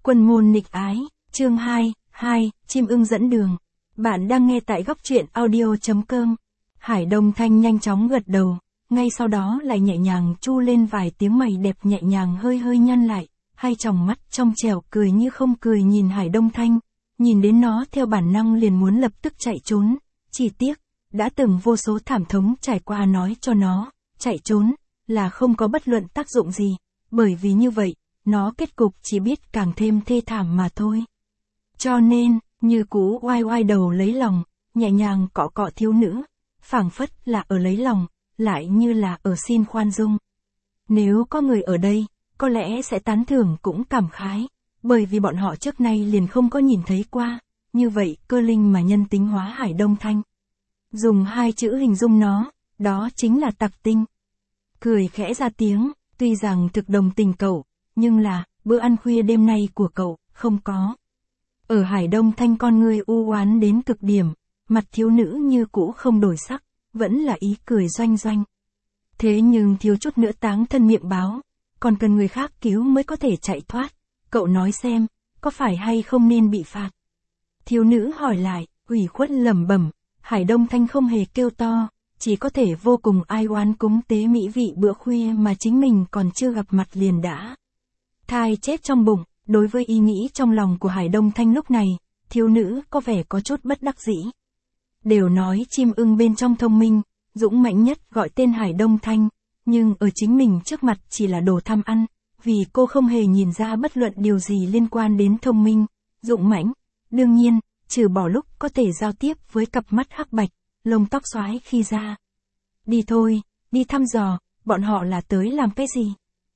Quân môn nghịch ái, chương 2, chim ưng dẫn đường. Bạn đang nghe tại góc truyện audio.com. Hải Đông Thanh nhanh chóng gật đầu, ngay sau đó lại nhẹ nhàng chu lên vài tiếng, mày đẹp nhẹ nhàng hơi hơi nhăn lại, hai tròng mắt trong trẻo cười như không cười nhìn Hải Đông Thanh, nhìn đến nó theo bản năng liền muốn lập tức chạy trốn, chỉ tiếc, đã từng vô số thảm thống trải qua nói cho nó, chạy trốn, là không có bất luận tác dụng gì, bởi vì như vậy, nó kết cục chỉ biết càng thêm thê thảm mà thôi. Cho nên, như cú oai oai đầu lấy lòng, nhẹ nhàng cọ cọ thiếu nữ, phảng phất là ở lấy lòng, lại như là ở xin khoan dung. Nếu có người ở đây, có lẽ sẽ tán thưởng cũng cảm khái, bởi vì bọn họ trước nay liền không có nhìn thấy qua, như vậy cơ linh mà nhân tính hóa Hải Đông Thanh. Dùng hai chữ hình dung nó, đó chính là tặc tinh. Cười khẽ ra tiếng, tuy rằng thực đồng tình cậu, nhưng là, bữa ăn khuya đêm nay của cậu, không có. Ở Hải Đông Thanh con ngươi u oán đến cực điểm, mặt thiếu nữ như cũ không đổi sắc, vẫn là ý cười doanh doanh. Thế nhưng thiếu chút nữa táng thân miệng báo, còn cần người khác cứu mới có thể chạy thoát, cậu nói xem, có phải hay không nên bị phạt? Thiếu nữ hỏi lại, ủy khuất lẩm bẩm, Hải Đông Thanh không hề kêu to, chỉ có thể vô cùng ai oán cúng tế mỹ vị bữa khuya mà chính mình còn chưa gặp mặt liền đã thai chết trong bụng. Đối với ý nghĩ trong lòng của Hải Đông Thanh lúc này, thiếu nữ có vẻ có chút bất đắc dĩ. Đều nói chim ưng bên trong thông minh, dũng mãnh nhất gọi tên Hải Đông Thanh, nhưng ở chính mình trước mặt chỉ là đồ tham ăn, vì cô không hề nhìn ra bất luận điều gì liên quan đến thông minh, dũng mãnh. Đương nhiên, trừ bỏ lúc có thể giao tiếp với cặp mắt hắc bạch, lông tóc xoái khi ra. Đi thôi, đi thăm dò, bọn họ là tới làm cái gì?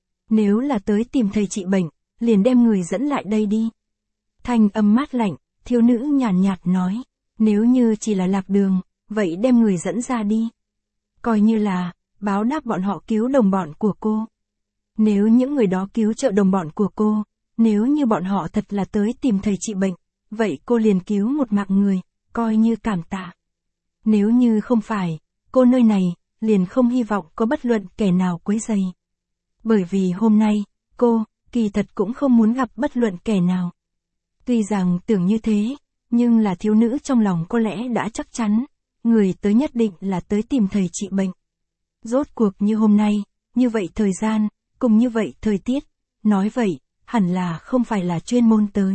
Nếu là tới tìm thầy trị bệnh, liền đem người dẫn lại đây đi. Thanh âm mát lạnh, thiếu nữ nhàn nhạt nói, nếu như chỉ là lạc đường, vậy đem người dẫn ra đi. Coi như là, báo đáp bọn họ cứu đồng bọn của cô. Nếu những người đó cứu trợ đồng bọn của cô, nếu như bọn họ thật là tới tìm thầy trị bệnh, vậy cô liền cứu một mạng người, coi như cảm tạ. Nếu như không phải, cô nơi này, liền không hy vọng có bất luận kẻ nào quấy rầy. Bởi vì hôm nay, cô, kỳ thật cũng không muốn gặp bất luận kẻ nào. Tuy rằng tưởng như thế, nhưng là thiếu nữ trong lòng có lẽ đã chắc chắn, người tới nhất định là tới tìm thầy trị bệnh. Rốt cuộc như hôm nay, như vậy thời gian, cùng như vậy thời tiết, nói vậy, hẳn là không phải là chuyên môn tới.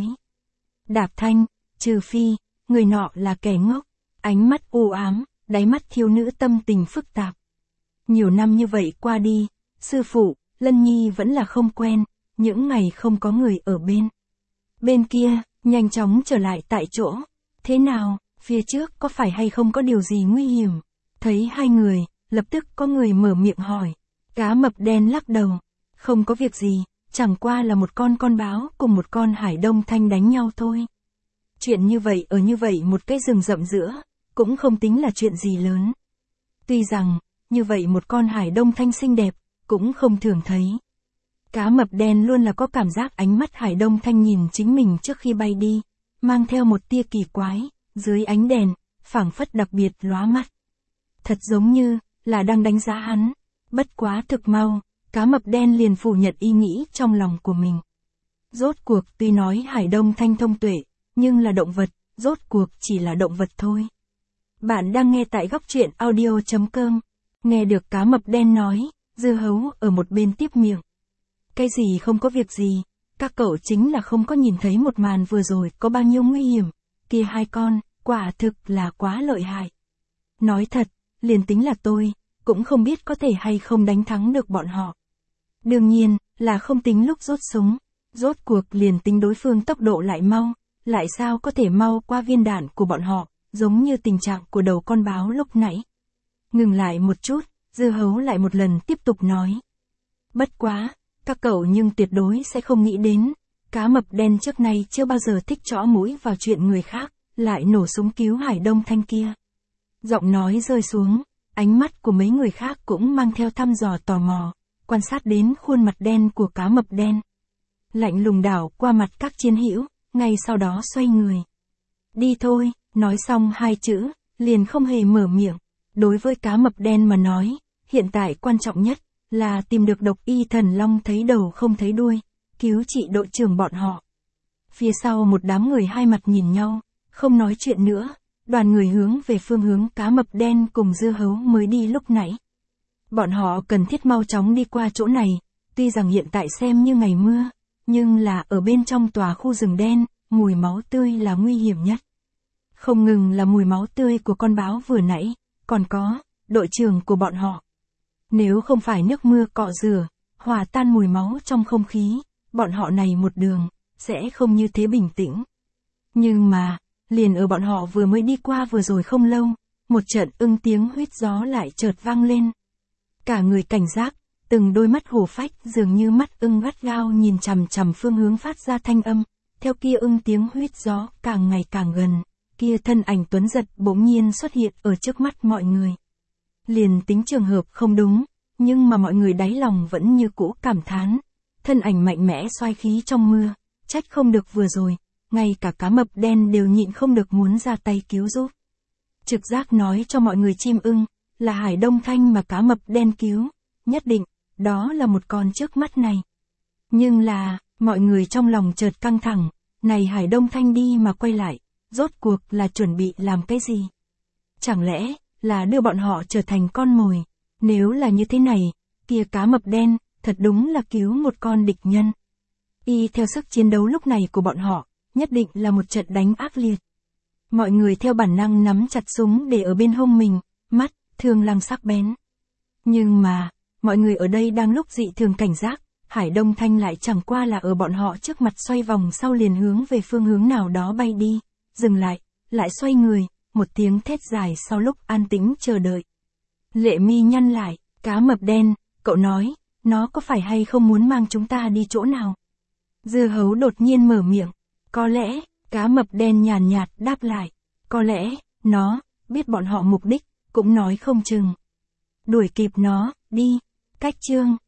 Đạp Thanh, trừ phi, người nọ là kẻ ngốc, ánh mắt u ám, đáy mắt thiếu nữ tâm tình phức tạp. Nhiều năm như vậy qua đi, sư phụ, Lân Nhi vẫn là không quen, những ngày không có người ở bên. Bên kia, nhanh chóng trở lại tại chỗ. Thế nào, phía trước có phải hay không có điều gì nguy hiểm? Thấy hai người, lập tức có người mở miệng hỏi. Cá mập đen lắc đầu. Không có việc gì, chẳng qua là một con báo cùng một con Hải Đông Thanh đánh nhau thôi. Chuyện như vậy ở như vậy một cái rừng rậm giữa, cũng không tính là chuyện gì lớn. Tuy rằng, như vậy một con Hải Đông Thanh xinh đẹp, cũng không thường thấy. Cá mập đen luôn là có cảm giác ánh mắt Hải Đông Thanh nhìn chính mình trước khi bay đi, mang theo một tia kỳ quái, dưới ánh đèn, phảng phất đặc biệt lóa mắt. Thật giống như, là đang đánh giá hắn, bất quá thực mau, cá mập đen liền phủ nhận ý nghĩ trong lòng của mình. Rốt cuộc tuy nói Hải Đông Thanh thông tuệ, nhưng là động vật, rốt cuộc chỉ là động vật thôi. Bạn đang nghe tại góc truyện audio.com, nghe được cá mập đen nói, dưa hấu ở một bên tiếp miệng. Cái gì không có việc gì, các cậu chính là không có nhìn thấy một màn vừa rồi có bao nhiêu nguy hiểm, kia hai con, quả thực là quá lợi hại. Nói thật, liền tính là tôi, cũng không biết có thể hay không đánh thắng được bọn họ. Đương nhiên, là không tính lúc rút súng, rốt cuộc liền tính đối phương tốc độ lại mau, lại sao có thể mau qua viên đạn của bọn họ, giống như tình trạng của đầu con báo lúc nãy. Ngừng lại một chút, dưa hấu lại một lần tiếp tục nói. Bất quá, các cậu nhưng tuyệt đối sẽ không nghĩ đến, cá mập đen trước nay chưa bao giờ thích chõ mũi vào chuyện người khác, lại nổ súng cứu Hải Đông Thanh kia. Giọng nói rơi xuống, ánh mắt của mấy người khác cũng mang theo thăm dò tò mò, quan sát đến khuôn mặt đen của cá mập đen. Lạnh lùng đảo qua mặt các chiến hữu, ngay sau đó xoay người. Đi thôi, nói xong hai chữ, liền không hề mở miệng. Đối với cá mập đen mà nói, hiện tại quan trọng nhất, là tìm được độc y thần long thấy đầu không thấy đuôi, cứu trị đội trưởng bọn họ. Phía sau một đám người hai mặt nhìn nhau, không nói chuyện nữa, đoàn người hướng về phương hướng cá mập đen cùng dưa hấu mới đi lúc nãy. Bọn họ cần thiết mau chóng đi qua chỗ này, tuy rằng hiện tại xem như ngày mưa, nhưng là ở bên trong tòa khu rừng đen, mùi máu tươi là nguy hiểm nhất. Không ngừng là mùi máu tươi của con báo vừa nãy, còn có, đội trưởng của bọn họ. Nếu không phải nước mưa cọ rửa, hòa tan mùi máu trong không khí, bọn họ này một đường, sẽ không như thế bình tĩnh. Nhưng mà, liền ở bọn họ vừa mới đi qua vừa rồi không lâu, một trận ưng tiếng huýt gió lại chợt vang lên. Cả người cảnh giác, từng đôi mắt hổ phách dường như mắt ưng gắt gao nhìn chằm chằm phương hướng phát ra thanh âm, theo kia ưng tiếng huýt gió càng ngày càng gần, kia thân ảnh Tuấn Giật bỗng nhiên xuất hiện ở trước mắt mọi người. Liền tính trường hợp không đúng, nhưng mà mọi người đáy lòng vẫn như cũ cảm thán, thân ảnh mạnh mẽ xoay khí trong mưa, trách không được vừa rồi, ngay cả cá mập đen đều nhịn không được muốn ra tay cứu giúp. Trực giác nói cho mọi người chim ưng, là Hải Đông Thanh mà cá mập đen cứu, nhất định, đó là một con trước mắt này. Nhưng là, mọi người trong lòng chợt căng thẳng, này Hải Đông Thanh đi mà quay lại, rốt cuộc là chuẩn bị làm cái gì? Chẳng lẽ, là đưa bọn họ trở thành con mồi? Nếu là như thế này, kia cá mập đen, thật đúng là cứu một con địch nhân. Y theo sức chiến đấu lúc này của bọn họ, nhất định là một trận đánh ác liệt. Mọi người theo bản năng nắm chặt súng để ở bên hông mình, mắt, thương lăng sắc bén. Nhưng mà, mọi người ở đây đang lúc dị thường cảnh giác, Hải Đông Thanh lại chẳng qua là ở bọn họ trước mặt xoay vòng sau liền hướng về phương hướng nào đó bay đi, dừng lại xoay người, một tiếng thét dài sau lúc an tĩnh chờ đợi. Lệ mi nhăn lại, cá mập đen, cậu nói, nó có phải hay không muốn mang chúng ta đi chỗ nào? Dưa hấu đột nhiên mở miệng, có lẽ, cá mập đen nhàn nhạt đáp lại, có lẽ, nó, biết bọn họ mục đích, cũng nói không chừng. Đuổi kịp nó, đi, cách chương.